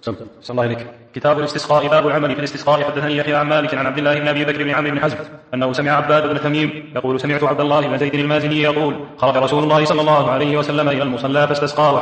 صلى الله عليك. كتاب الاستسقاء. باب العمل في الاستسقاء. حدثني يحيى عن مالك عن عبد الله بن ابي بكر بن عمرو بن حزم انه سمع عباد بن تميم يقول سمعت عبد الله بن زيد المازني يقول خرج رسول الله صلى الله عليه وسلم الى المصلى فاستسقى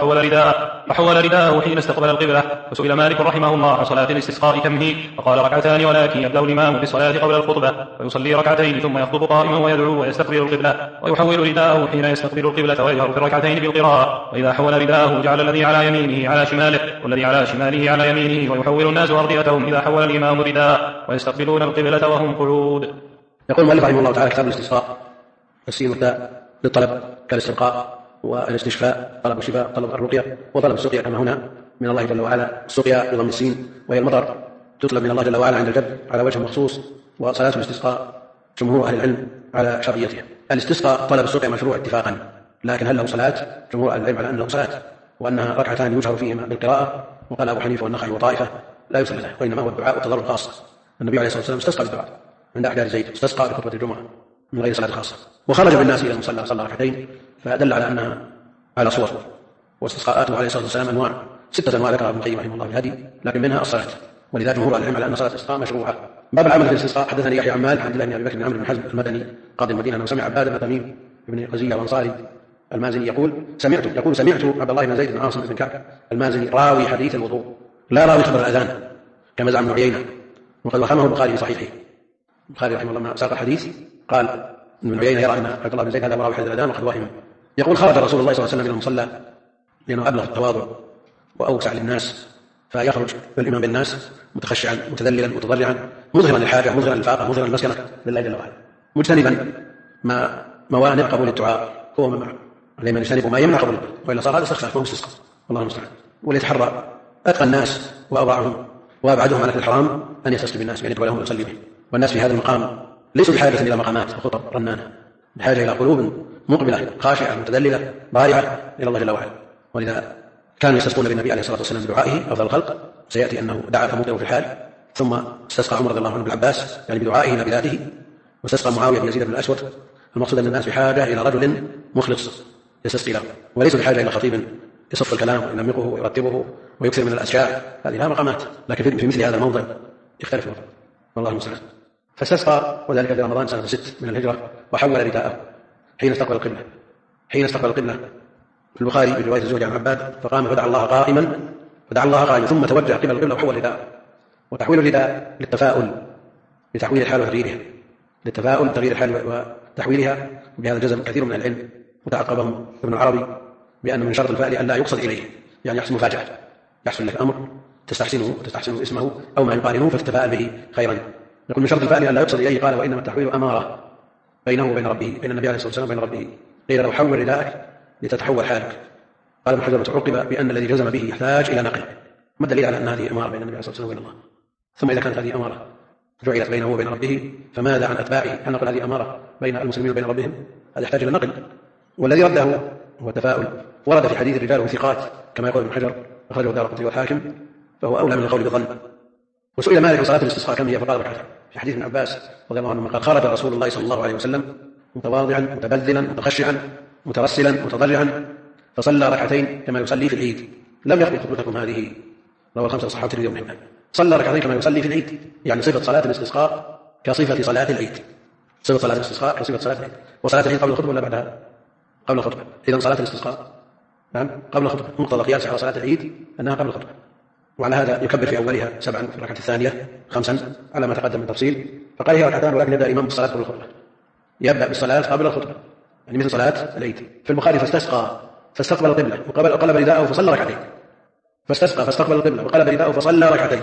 وحول رداءه حين استقبل القبله. وسئل مالك رحمه الله عن صلاه الاستسقاء كم هي؟ فقال ركعتان، ولكن يبدا الامام بالصلاه قبل الخطبه ويصلي ركعتين ثم يخطب قائما ويدعو ويستقبل القبله ويحول رداءه حين يستقبل القبله ويجهر في الركعتين بالقراءه. واذا حول رداءه جعل الذي على يمينه على شماله والذي على شماله على يمينه ويحول الناس أرضيتهم إذا حول الإمام رداء ويستقبلون القبلة وهم قعود. يقول المؤلف رحمه الله تعالى كتاب الاستسقاء. السين والتاء للطلب كالاسترقاء والاستشفاء، طلب الشفاء، طلب الرقية، وطلب السقيا كما هنا من الله جل وعلا. السقيا بضم السين وهي المطر، تطلب من الله جل وعلا عند الجد على وجه مخصوص. وصلاة الاستسقاء جمهور أهل العلم على شرعيتها. الاستسقاء طلب السقيا مشروع اتفاقا، لكن هل له صلاة؟ جمهور أهل العلم على أنه صلاة، وأنها ركعتان يجهر فيهما بالقراءة. وقال أبو حنيفة والنخعي وطائفة لا يصلي له، وإنما هو الدعاء والتضرع خاصة. النبي عليه الصلاة والسلام استسقى بالدعاء عند أحجار زيد، استسقى بخطبة الجمعة من غير صلاة خاصة، وخرج بالناس إلى المصلى صلى ركعتين، فدل على أنها على صور. واستسقاءاته عليه الصلاة والسلام أنواع 6 أنواع ذكرها ابن القيم رحمه الله في الهدي، لكن منها الصلاة، ولذا جمهور العلم على أن صلاة الاستسقاء مشروعة. باب العمل في الاستسقاء. حدثني يحيى عن مالك عن عبد الله بن أبي بكر بن عمرو بن حزم المدني قاضي المدينة أنه سمع عباد بن تميم بن قزية الأنصاري المازني يقول سمعت عبد الله بن زيد بن عاصم بن كعب المازني راوي حديث الوضوء لا راوي خبر الأذان كما زعم ابن عيينة، وقد وهمه البخاري في صحيحه. البخاري رحمه الله لما ساق الحديث قال ابن عيينة يرى أن عبد الله بن زيد هذا راوي حديث الأذان وقد وهم. يقول خرج رسول الله صلى الله عليه وسلم إلى المصلى لأنه أبلغ التواضع وأوسع للناس، فيخرج الإمام بالناس متخشعا متذللا متضرعا مظهرا للحاجة مظهرا للفاقة مظهرا للمسكنة لله جل وعلا، مجتنبا ما موانع قبول الدعاء، هو لمن يجتنب ما يمنع قبول، وإلا صار هذا استخفاف وهو استسقاء. الله المستعان. وليتحرى أتقى الناس وأورعهم وأبعدهم عن أكل الحرام أن يستسقي بالناس بأن يدعو لهم ويصلي بهم. والناس في هذا المقام ليسوا بحاجة إلى مقامات وخطب رنانة، بحاجة إلى قلوب مقبلة خاشعة متذللة ضارعة إلى الله جل وعلا. ولذا كانوا يستسقون بالنبي عليه الصلاة والسلام بدعائه أفضل الخلق، سيأتي أنه دعا كمطيع في الحال، ثم استسقى عمر رضي الله عنه بالعباس يعني بدعائه لا بذاته، واستسقى معاوية بيزيد بن الأسود. المقصود أن الناس بحاجة إلى رجل مخلص يستسقي له، وليس بحاجة إلى خطيب يصف الكلام وينمقه ويرتبه ويكثر من الأشياء، هذه لها مقامات، لكن في مثل هذا الموضع يختلف الوضع. والله المستعان. فاستسقى وذلك في رمضان سنة 6 من الهجرة، وحول رداءه حين استقبل القبلة. في البخاري برواية الزهري عن عباد فقام فدعا الله قائما ثم توجه قبل القبلة وحول رداءه. وتحويل الرداء للتفاؤل بتحويل الحال وتغييرها، للتفاؤل تغيير الحال وتحويلها، بهذا جزم كثير من العلم وتعقبهم ابن العربي بأن من شرط الفعل أن لا يقصد إليه، يعني يحصل مفاجأة، يحصل لك أمر تستحسنه اسمه أو ما يقارنه فتتفاءل به خيرا. يقول من شرط الفعل أن لا يقصد إليه، قال وإنما التحويل أمارة بينه وبين ربه، بين النبي عليه الصلاة والسلام وبين ربه، قيل لو حول رداءك لتتحول حالك. قال ابن حجر عقب بأن الذي جزم به يحتاج إلى نقل. ما الدليل على أن هذه أمارة بين النبي عليه الصلاة والسلام وبين الله؟ ثم إذا كانت هذه أمارة جعلت بينه وبين ربه، فماذا عن أتباعه؟ هل نقول هذه أمارة بين المسلمين وبين ربهم؟ هذا يحتاج إلى نقل. والذي رده هو التفاؤل، ورد في حديث الرجال وثقات كما يقول ابن حجر أخرجه الدارقطني والحاكم، فهو أولى من القول بالظن. وسئل مالك عن صلاة الاستسقاء كم هي؟ فقال ركعتين. في حديث ابن عباس رضي الله عنه قال خرج رسول الله صلى الله عليه وسلم متواضعا متبذلا متخشعا مترسلا متضرعا فصلى ركعتين كما يصلي في العيد. لم يقل خطبتكم هذه، رواه الخمسة أصحاب الترمذي وابن حبان. صلى ركعتين كما يصلي في العيد، يعني صفة صلاة الاستسقاء كصفة صلاة العيد، صفة صلاة الاستسقاء كصفة صلاة العيد. وصلاة العيد قبل الخطبة ولا بعدها؟ قبل الخطبة. إذن صلاة الاستسقاء نعم قبل الخطبة، مقتضى قياس على صلاة العيد أنها قبل الخطبة. وعلى هذا يكبر في أولها 7 في الركعة الثانية 5 على ما تقدم من تفصيل. فقال هي ركعتان، ولكن يبدأ الإمام بالصلاة قبل الخطبة، يبدأ بالصلاة قبل الخطبة، يعني مثل صلاة العيد. في البخاري فاستسقى فاستقبل القبلة وقلب رداءه فصلى ركعتين، فاستسقى فاستقبل القبلة وقلب رداءه فصلى ركعتين.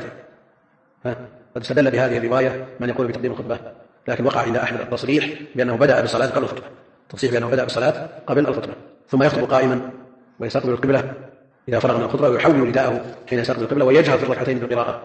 قد استدل بهذه الرواية من يقول بتقديم الخطبة، لكن وقع عند أحمد التصريح بأنه بدأ بالصلاة قبل الخطبة، تصريح بأنه بدأ بالصلاة قبل الخطبة، ثم يخطب قائما ويستقبل القبلة إذا فرغ من الخطبة، ويحول رداءه حين يستقبل القبلة، ويجهر في الركعتين بالقراءة،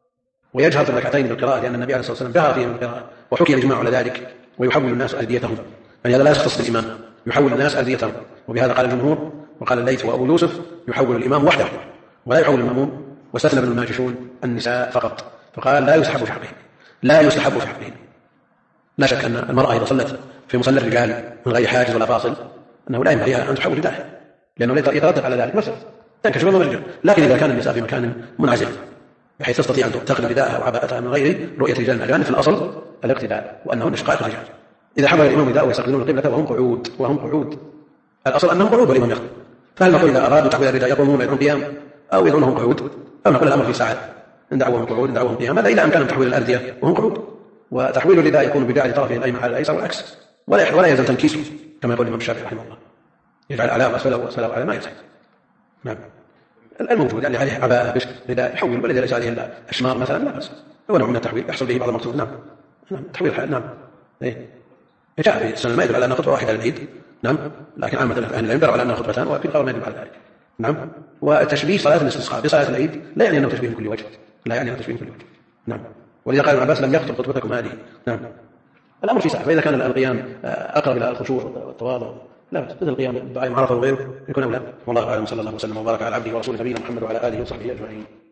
لأن النبي عليه الصلاة والسلام جهر فيهم بالقراءة، وحكي الإجماع على ذلك. ويحول الناس أرديتهم، يعني هذا لا يختص بالإمام، يحول الناس أرديتهم، وبهذا قال الجمهور وقال الليث وأبو يوسف يحول الإمام وحده ولا يحول المأموم، واستثنى ابن الماجشون النساء فقط، فقال لا يستحب في حقهم. لا شك أن المرأة إذا صلت في مصلى الرجال من غير حاجز ولا فاصل أنه لا ينبغي أن تحول رداءها، لأنه يترتب على ذلك مفسدة، تنكشف النظر للرجال. لكن إذا كان النساء في مكان منعزل بحيث تستطيع أن تقلب رداءها وعباءتها من غير رؤية رجال الأجانب، فالأصل الاقتداء وأنهن شقائق الرجال. إذا حمل الإمام رداء ويستقبلون القبلة وهم قعود الأصل أنهم قعود والإمام يخطب، فهل نقول إذا أرادوا تحويل الرداء يقومون ويدعون قيام أو يدعونهم قعود، أو نقول الأمر في ساعات إن دعوهم قعود إن دعوهم قيام، هذا إلى أمكانهم تحويل الأردية وهم قعود. وتحويل الرداء يكون بجعل طرفه الأيمن على الأيسر والعكس، ولا يلزم تنكيسه كما يقول الإمام الشافعي رحمه الله، يجعل أعلاه أسفله وأسفله أعلاه ما يلزم. نعم. الموجود يعني عليه عباءة بشر رداء يحول، والذي ليس عليه إلا أشمار مثلا لا بأس، هو نوع من التحويل يحصل به بعض المقصود. نعم تحويل حال. نعم جاء في السنة ما يدل على أنها خطبة واحدة للعيد. نعم لكن عامة أهل العلم يدل على أنها خطبتان، وفي القول ما يدل على ذلك. نعم. وتشبيه صلاة الاستسقاء بصلاة العيد لا يعني أنه تشبيه من كل وجه، لا يعني أنه تشبيه من كل وجه. نعم. ولذا قال ابن عباس لم يخطب خطبتكم هذه. نعم. الأمر في ساعة، فإذا كان القيام أقرب إلى الخشوع والتواضع لا بأس، مثل القيام بالدعاء مع عرفة وغيره يكون أولى. والله أعلم. صلى الله وسلم وبارك على عبده ورسوله نبينا محمد وعلى آله وصحبه أجمعين.